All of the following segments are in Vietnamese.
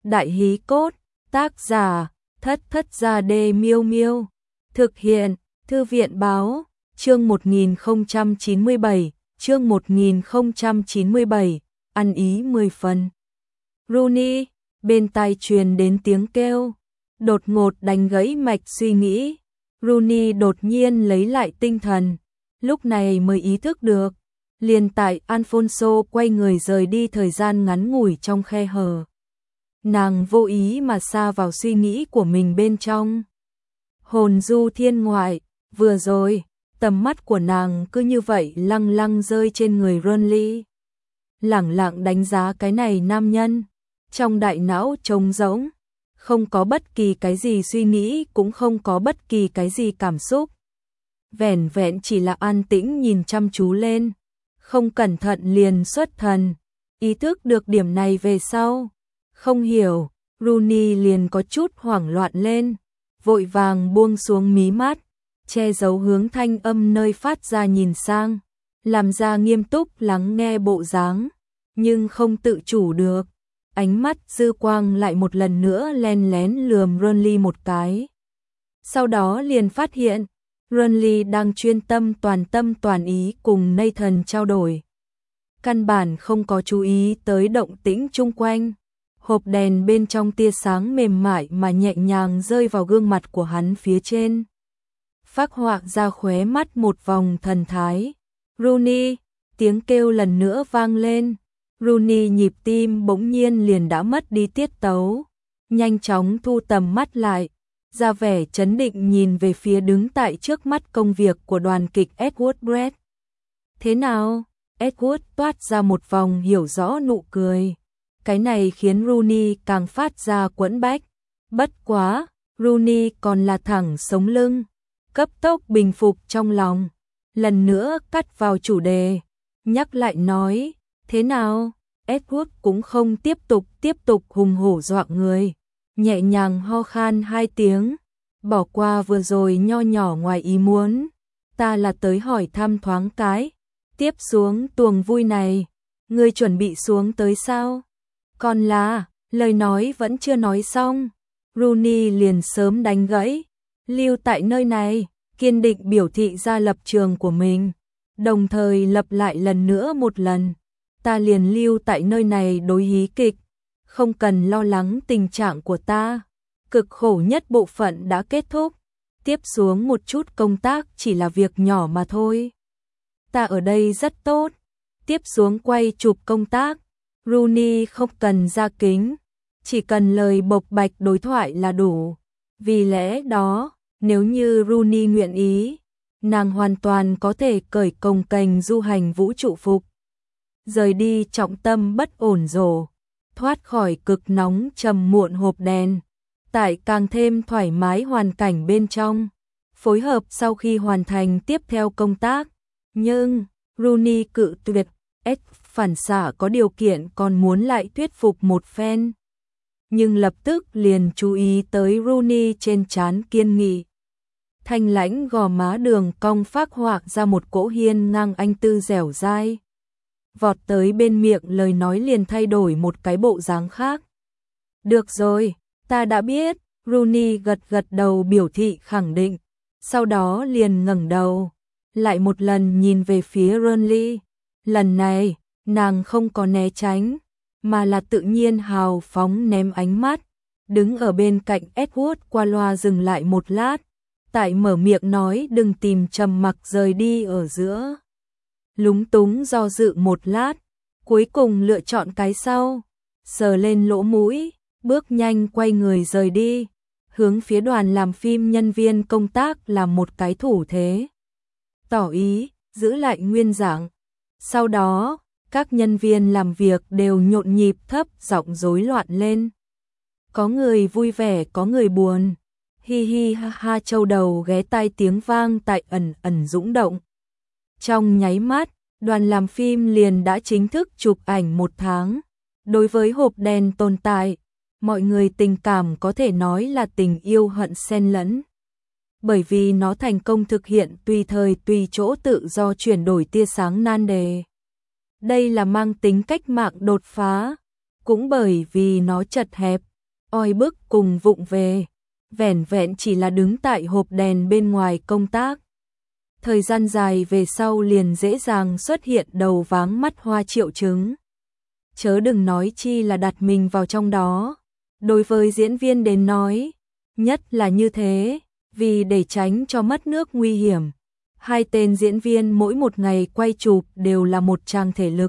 Đại hí cốt, tác giả, Thất Thất Gia Đê Miêu Miêu. Thực hiện, Thư viện báo, chương 1097, chương 1097, ăn ý 10 phần. Rooney, bên tai truyền đến tiếng kêu, đột ngột đánh gãy mạch suy nghĩ. Rooney đột nhiên lấy lại tinh thần, lúc này mới ý thức được. Liền tại Alfonso quay người rời đi thời gian ngắn ngủi trong khe hở. Nàng vô ý mà sa vào suy nghĩ của mình bên trong. Hồn du thiên ngoại, vừa rồi, tầm mắt của nàng cứ như vậy lăng lăng rơi trên người Rooney. Lẳng lặng đánh giá cái này nam nhân, trong đại não trống rỗng, không có bất kỳ cái gì suy nghĩ, cũng không có bất kỳ cái gì cảm xúc. Vẻn vẹn chỉ là an tĩnh nhìn chăm chú lên, không cẩn thận liền xuất thần. Ý thức được điểm này về sau, không hiểu, Rooney liền có chút hoảng loạn lên, vội vàng buông xuống mí mắt, che giấu hướng thanh âm nơi phát ra nhìn sang, làm ra nghiêm túc lắng nghe bộ dáng, nhưng không tự chủ được. Ánh mắt dư quang lại một lần nữa len lén lườm Rooney một cái. Sau đó liền phát hiện, Rooney đang chuyên tâm toàn ý cùng Nathan trao đổi. Căn bản không có chú ý tới động tĩnh chung quanh. Hộp đèn bên trong tia sáng mềm mại mà nhẹ nhàng rơi vào gương mặt của hắn phía trên, phác họa ra khóe mắt một vòng thần thái. Rooney, tiếng kêu lần nữa vang lên. Rooney nhịp tim bỗng nhiên liền đã mất đi tiết tấu, nhanh chóng thu tầm mắt lại, ra vẻ trấn định nhìn về phía đứng tại trước mắt công việc của đoàn kịch Edward Brett. Thế nào? Edward toát ra một vòng hiểu rõ nụ cười. Cái này khiến Rooney càng phát ra quẫn bách. Bất quá, Rooney còn là thẳng sống lưng, cấp tốc bình phục trong lòng. Lần nữa cắt vào chủ đề, nhắc lại nói, thế nào? Edward cũng không tiếp tục hùng hổ dọa người, nhẹ nhàng ho khan 2 tiếng, bỏ qua vừa rồi nho nhỏ ngoài ý muốn, ta là tới hỏi thăm thoáng cái, tiếp xuống tuồng vui này, ngươi chuẩn bị xuống tới sao? Còn là, lời nói vẫn chưa nói xong, Rooney liền sớm đánh gãy, lưu tại nơi này, kiên định biểu thị ra lập trường của mình, đồng thời lặp lại lần nữa một lần. Ta liền lưu tại nơi này đối hí kịch, không cần lo lắng tình trạng của ta. Cực khổ nhất bộ phận đã kết thúc, tiếp xuống một chút công tác chỉ là việc nhỏ mà thôi. Ta ở đây rất tốt, tiếp xuống quay chụp công tác, Rooney không cần ra kính, chỉ cần lời bộc bạch đối thoại là đủ. Vì lẽ đó, nếu như Rooney nguyện ý, nàng hoàn toàn có thể cởi cồng kềnh du hành vũ trụ phục. Rời đi trọng tâm bất ổn rồ, thoát khỏi cực nóng trầm muộn hộp đèn, tại càng thêm thoải mái hoàn cảnh bên trong, phối hợp sau khi hoàn thành tiếp theo công tác. Nhưng, Rooney cự tuyệt, phản xạ có điều kiện còn muốn lại thuyết phục một phen. Nhưng lập tức liền chú ý tới Rooney trên trán kiên nghị. Thanh lãnh gò má đường cong phác họa ra một cỗ hiên ngang anh tư dẻo dai. Vọt tới bên miệng lời nói liền thay đổi một cái bộ dáng khác. Được rồi, ta đã biết, Rooney gật đầu biểu thị khẳng định, sau đó liền ngẩng đầu, lại một lần nhìn về phía Rooney. Lần này, nàng không có né tránh, mà là tự nhiên hào phóng ném ánh mắt, đứng ở bên cạnh Edward qua loa dừng lại một lát, tại mở miệng nói đừng tìm trầm mặc rời đi ở giữa. Lúng túng do dự một lát, cuối cùng lựa chọn cái sau, sờ lên lỗ mũi, bước nhanh quay người rời đi, hướng phía đoàn làm phim nhân viên công tác làm một cái thủ thế, tỏ ý giữ lại nguyên dạng. Sau đó, các nhân viên làm việc đều nhộn nhịp thấp giọng rối loạn lên. Có người vui vẻ, có người buồn. Hi hi ha ha, châu đầu ghé tai tiếng vang tại ẩn dũng động. Trong nháy mắt, đoàn làm phim liền đã chính thức chụp ảnh 1 tháng. Đối với hộp đèn tồn tại, mọi người tình cảm có thể nói là tình yêu hận xen lẫn. Bởi vì nó thành công thực hiện tùy thời tùy chỗ tự do chuyển đổi tia sáng nan đề. Đây là mang tính cách mạng đột phá, cũng bởi vì nó chật hẹp, oi bức cùng vụng về, vẻn vẹn chỉ là đứng tại hộp đèn bên ngoài công tác. Thời gian dài về sau liền dễ dàng xuất hiện đầu váng mắt hoa triệu chứng. Chớ đừng nói chi là đặt mình vào trong đó. Đối với diễn viên đến nói, nhất là như thế, vì để tránh cho mất nước nguy hiểm. Hai tên diễn viên mỗi một ngày quay chụp đều là một tràng thể lực.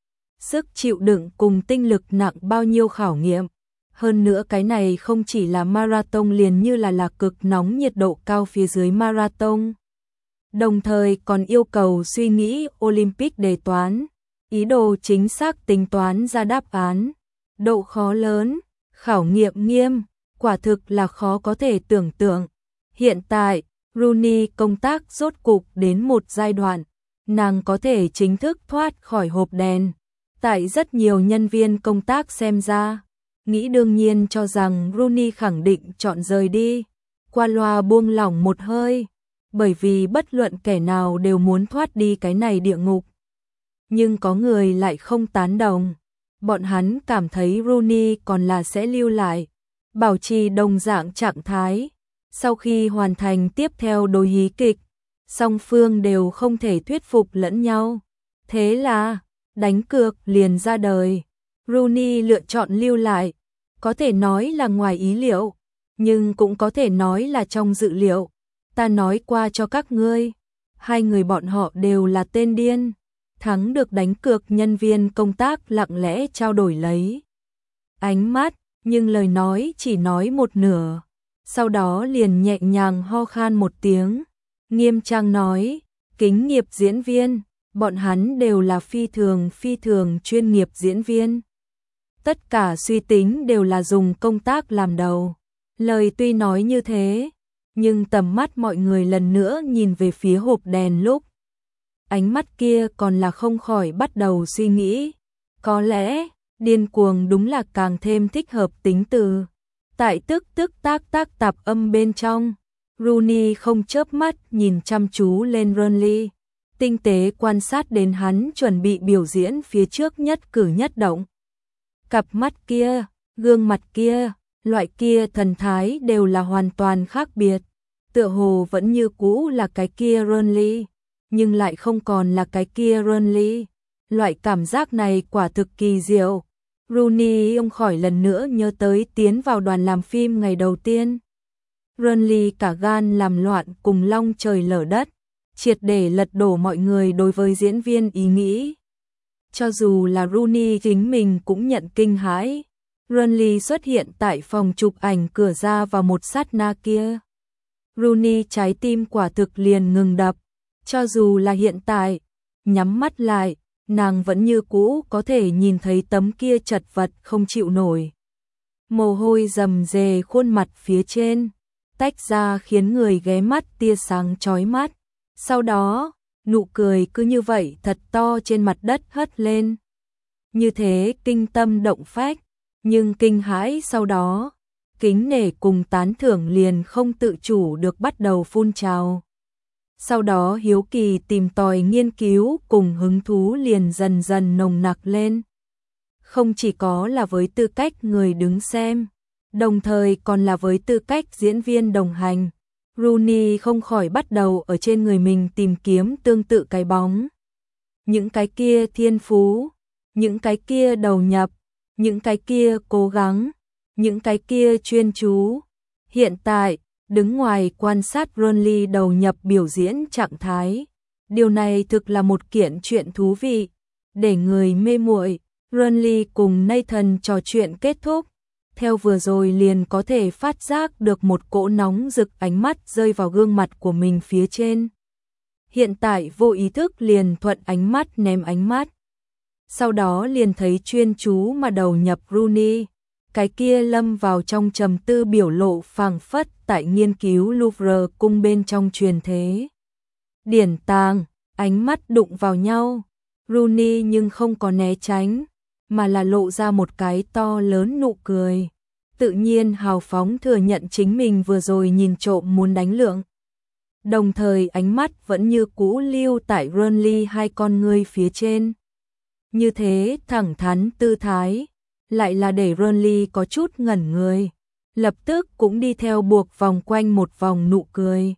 Sức chịu đựng cùng tinh lực nặng bao nhiêu khảo nghiệm. Hơn nữa cái này không chỉ là marathon liền như là cực nóng nhiệt độ cao phía dưới marathon. Đồng thời còn yêu cầu suy nghĩ Olympic đề toán, ý đồ chính xác tính toán ra đáp án. Độ khó lớn, khảo nghiệm nghiêm, quả thực là khó có thể tưởng tượng. Hiện tại, Rooney công tác rốt cục đến một giai đoạn, nàng có thể chính thức thoát khỏi hộp đèn. Tại rất nhiều nhân viên công tác xem ra, nghĩ đương nhiên cho rằng Rooney khẳng định chọn rời đi, qua loa buông lỏng một hơi, bởi vì bất luận kẻ nào đều muốn thoát đi cái này địa ngục. Nhưng có người lại không tán đồng, bọn hắn cảm thấy Rooney còn là sẽ lưu lại, bảo trì đồng dạng trạng thái. Sau khi hoàn thành tiếp theo đôi hí kịch, song phương đều không thể thuyết phục lẫn nhau. Thế là, đánh cược liền ra đời. Rooney lựa chọn lưu lại, có thể nói là ngoài ý liệu, nhưng cũng có thể nói là trong dự liệu. Ta nói qua cho các ngươi, hai người bọn họ đều là tên điên. Thắng được đánh cược nhân viên công tác lặng lẽ trao đổi lấy ánh mắt, nhưng lời nói chỉ nói một nửa. Sau đó liền nhẹ nhàng ho khan một tiếng, nghiêm trang nói, kính nghiệp diễn viên, bọn hắn đều là phi thường chuyên nghiệp diễn viên. Tất cả suy tính đều là dùng công tác làm đầu. Lời tuy nói như thế, nhưng tầm mắt mọi người lần nữa nhìn về phía hộp đèn lúc. Ánh mắt kia còn là không khỏi bắt đầu suy nghĩ. Có lẽ, điên cuồng đúng là càng thêm thích hợp tính từ. Tại tức tác tạp âm bên trong, Rooney không chớp mắt nhìn chăm chú lên Rooney, tinh tế quan sát đến hắn chuẩn bị biểu diễn phía trước nhất cử nhất động. Cặp mắt kia, gương mặt kia, loại kia thần thái đều là hoàn toàn khác biệt. Tựa hồ vẫn như cũ là cái kia Rooney, nhưng lại không còn là cái kia Rooney. Loại cảm giác này quả thực kỳ diệu. Rooney không khỏi lần nữa nhớ tới tiến vào đoàn làm phim ngày đầu tiên. Rooney cả gan làm loạn cùng long trời lở đất, triệt để lật đổ mọi người đối với diễn viên ý nghĩ. Cho dù là Rooney chính mình cũng nhận kinh hãi. Rooney xuất hiện tại phòng chụp ảnh cửa ra vào một sát na kia. Rooney trái tim quả thực liền ngừng đập. Cho dù là hiện tại, nhắm mắt lại, nàng vẫn như cũ có thể nhìn thấy tấm kia chật vật không chịu nổi. Mồ hôi rầm rề khuôn mặt phía trên, tách ra khiến người ghé mắt tia sáng chói mắt. Sau đó, nụ cười cứ như vậy thật to trên mặt đất hất lên. Như thế kinh tâm động phách, nhưng kinh hãi sau đó, kính nể cùng tán thưởng liền không tự chủ được bắt đầu phun trào. Sau đó hiếu kỳ tìm tòi nghiên cứu cùng hứng thú liền dần dần nồng nặc lên. Không chỉ có là với tư cách người đứng xem, đồng thời còn là với tư cách diễn viên đồng hành. Rooney không khỏi bắt đầu ở trên người mình tìm kiếm tương tự cái bóng. Những cái kia thiên phú, những cái kia đầu nhập, những cái kia cố gắng, những cái kia chuyên chú. Hiện tại, đứng ngoài quan sát Rooney đầu nhập biểu diễn trạng thái. Điều này thực là một kiện chuyện thú vị. Để người mê muội, Rooney cùng Nathan trò chuyện kết thúc. Theo vừa rồi liền có thể phát giác được một cỗ nóng rực ánh mắt rơi vào gương mặt của mình phía trên. Hiện tại vô ý thức liền thuận ánh mắt ném ánh mắt. Sau đó liền thấy chuyên chú mà đầu nhập Rooney. Cái kia lâm vào trong trầm tư biểu lộ phảng phất tại nghiên cứu Louvre cung bên trong truyền thế. Điển tàng, ánh mắt đụng vào nhau. Rooney nhưng không có né tránh, mà là lộ ra một cái to lớn nụ cười. Tự nhiên hào phóng thừa nhận chính mình vừa rồi nhìn trộm muốn đánh lượng. Đồng thời ánh mắt vẫn như cũ lưu tại Rooney hai con ngươi phía trên. Như thế thẳng thắn tư thái, lại là để Ronly có chút ngẩn người, lập tức cũng đi theo buộc vòng quanh một vòng nụ cười.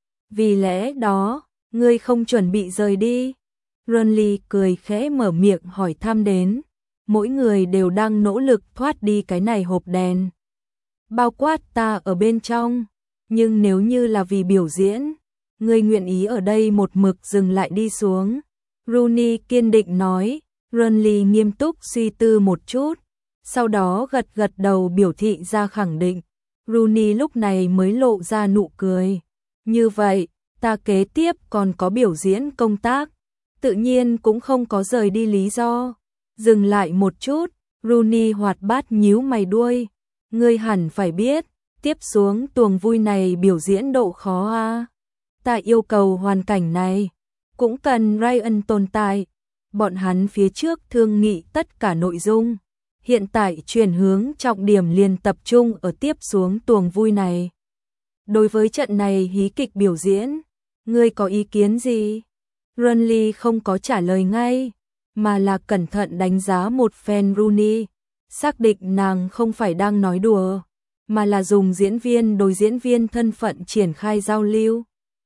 Vì lẽ đó, ngươi không chuẩn bị rời đi? Ronly cười khẽ mở miệng hỏi thăm đến. Mỗi người đều đang nỗ lực thoát đi cái này hộp đèn, bao quát ta ở bên trong. Nhưng nếu như là vì biểu diễn, ngươi nguyện ý ở đây một mực dừng lại đi xuống? Rooney kiên định nói. Ronly nghiêm túc suy tư một chút, sau đó gật gật đầu biểu thị ra khẳng định. Rooney lúc này mới lộ ra nụ cười. Như vậy, ta kế tiếp còn có biểu diễn công tác, tự nhiên cũng không có rời đi lý do. Dừng lại một chút, Rooney hoạt bát nhíu mày đuôi. Ngươi hẳn phải biết, tiếp xuống tuồng vui này biểu diễn độ khó a. Ta yêu cầu hoàn cảnh này, cũng cần Ryan tồn tại. Bọn hắn phía trước thương nghị tất cả nội dung, hiện tại chuyển hướng trọng điểm liền tập trung ở tiếp xuống tuồng vui này. Đối với trận này hí kịch biểu diễn, ngươi có ý kiến gì? Ronly không có trả lời ngay, mà là cẩn thận đánh giá một phen Rooney, xác định nàng không phải đang nói đùa, mà là dùng diễn viên đối diễn viên thân phận triển khai giao lưu.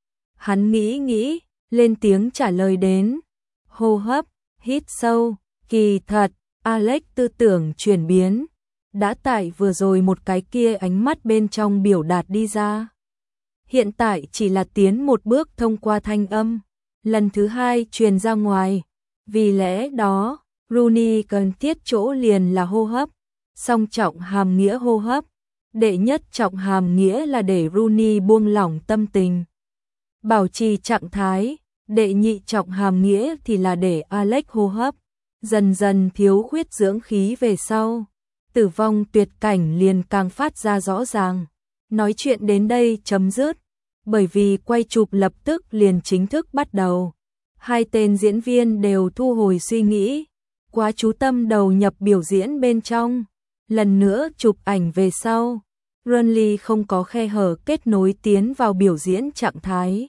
Hắn nghĩ, lên tiếng trả lời đến. Hô hấp, hít sâu, kỳ thật, Alex tư tưởng chuyển biến, đã tại vừa rồi một cái kia ánh mắt bên trong biểu đạt đi ra. Hiện tại chỉ là tiến một bước thông qua thanh âm, lần thứ hai truyền ra ngoài. Vì lẽ đó, Rooney cần thiết chỗ liền là hô hấp, song trọng hàm nghĩa hô hấp. Đệ nhất trọng hàm nghĩa là để Rooney buông lỏng tâm tình, bảo trì trạng thái. Đệ nhị trọng hàm nghĩa thì là để Alex hô hấp, dần dần thiếu khuyết dưỡng khí về sau. Tử vong tuyệt cảnh liền càng phát ra rõ ràng. Nói chuyện đến đây chấm dứt, bởi vì quay chụp lập tức liền chính thức bắt đầu. Hai tên diễn viên đều thu hồi suy nghĩ, quá chú tâm đầu nhập biểu diễn bên trong. Lần nữa chụp ảnh về sau, Ronly không có khe hở kết nối tiến vào biểu diễn trạng thái.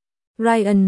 Ryan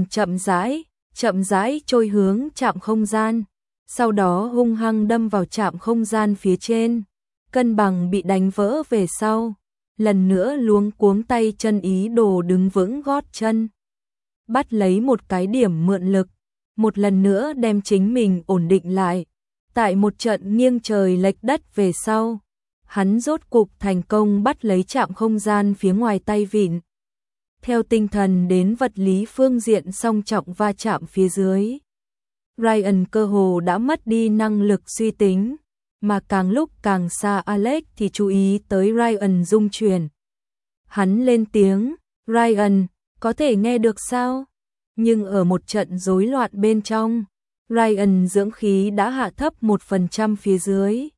chậm rãi trôi hướng trạm không gian, sau đó hung hăng đâm vào trạm không gian phía trên, cân bằng bị đánh vỡ về sau, lần nữa luống cuống tay chân ý đồ đứng vững gót chân, bắt lấy một cái điểm mượn lực, một lần nữa đem chính mình ổn định lại. Tại một trận nghiêng trời lệch đất về sau, hắn rốt cục thành công bắt lấy trạm không gian phía ngoài tay vịn. Theo tinh thần đến vật lý phương diện song trọng va chạm phía dưới, Ryan cơ hồ đã mất đi năng lực suy tính, mà càng lúc càng xa Alex thì chú ý tới Ryan rung chuyển. Hắn lên tiếng, Ryan, có thể nghe được sao? Nhưng ở một trận rối loạn bên trong, Ryan dưỡng khí đã hạ thấp 1% phía dưới.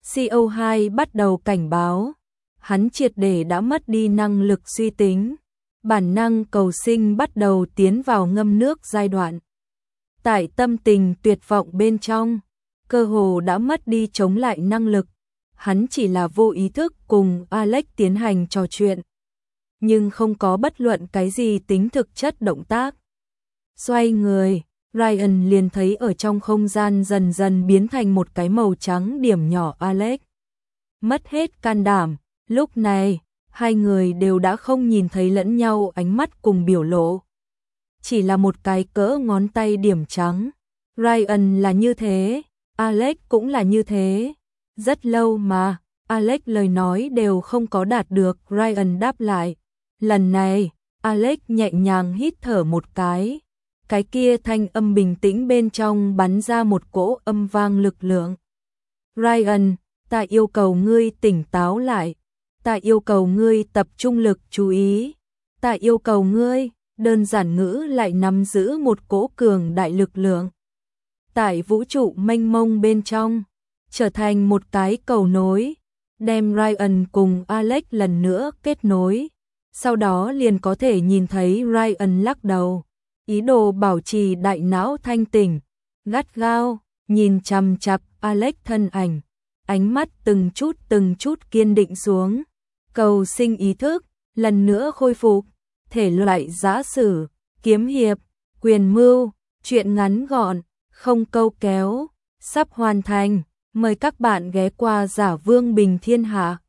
CO2 bắt đầu cảnh báo, hắn triệt để đã mất đi năng lực suy tính. Bản năng cầu sinh bắt đầu tiến vào ngâm nước giai đoạn. Tại tâm tình tuyệt vọng bên trong, cơ hồ đã mất đi chống lại năng lực. Hắn chỉ là vô ý thức cùng Alex tiến hành trò chuyện, nhưng không có bất luận cái gì tính thực chất động tác. Xoay người, Ryan liền thấy ở trong không gian dần dần biến thành một cái màu trắng điểm nhỏ Alex. Mất hết can đảm, lúc này, hai người đều đã không nhìn thấy lẫn nhau ánh mắt cùng biểu lộ. Chỉ là một cái cỡ ngón tay điểm trắng. Ryan là như thế, Alex cũng là như thế. Rất lâu mà, Alex lời nói đều không có đạt được, Ryan đáp lại. Lần này, Alex nhẹ nhàng hít thở một cái kia thanh âm bình tĩnh bên trong bắn ra một cỗ âm vang lực lượng. Ryan, ta yêu cầu ngươi tỉnh táo lại. Ta yêu cầu ngươi tập trung lực chú ý. Ta yêu cầu ngươi, đơn giản ngữ lại nắm giữ một cỗ cường đại lực lượng. Tại vũ trụ mênh mông bên trong, trở thành một cái cầu nối, đem Ryan cùng Alex lần nữa kết nối. Sau đó liền có thể nhìn thấy Ryan lắc đầu, ý đồ bảo trì đại não thanh tỉnh, gắt gao, nhìn chằm chằm Alex thân ảnh, ánh mắt từng chút kiên định xuống. Cầu sinh ý thức, lần nữa khôi phục, thể loại giả sử, kiếm hiệp, quyền mưu, truyện ngắn gọn, không câu kéo, sắp hoàn thành. Mời các bạn ghé qua Giả Vương Bình Thiên Hạ.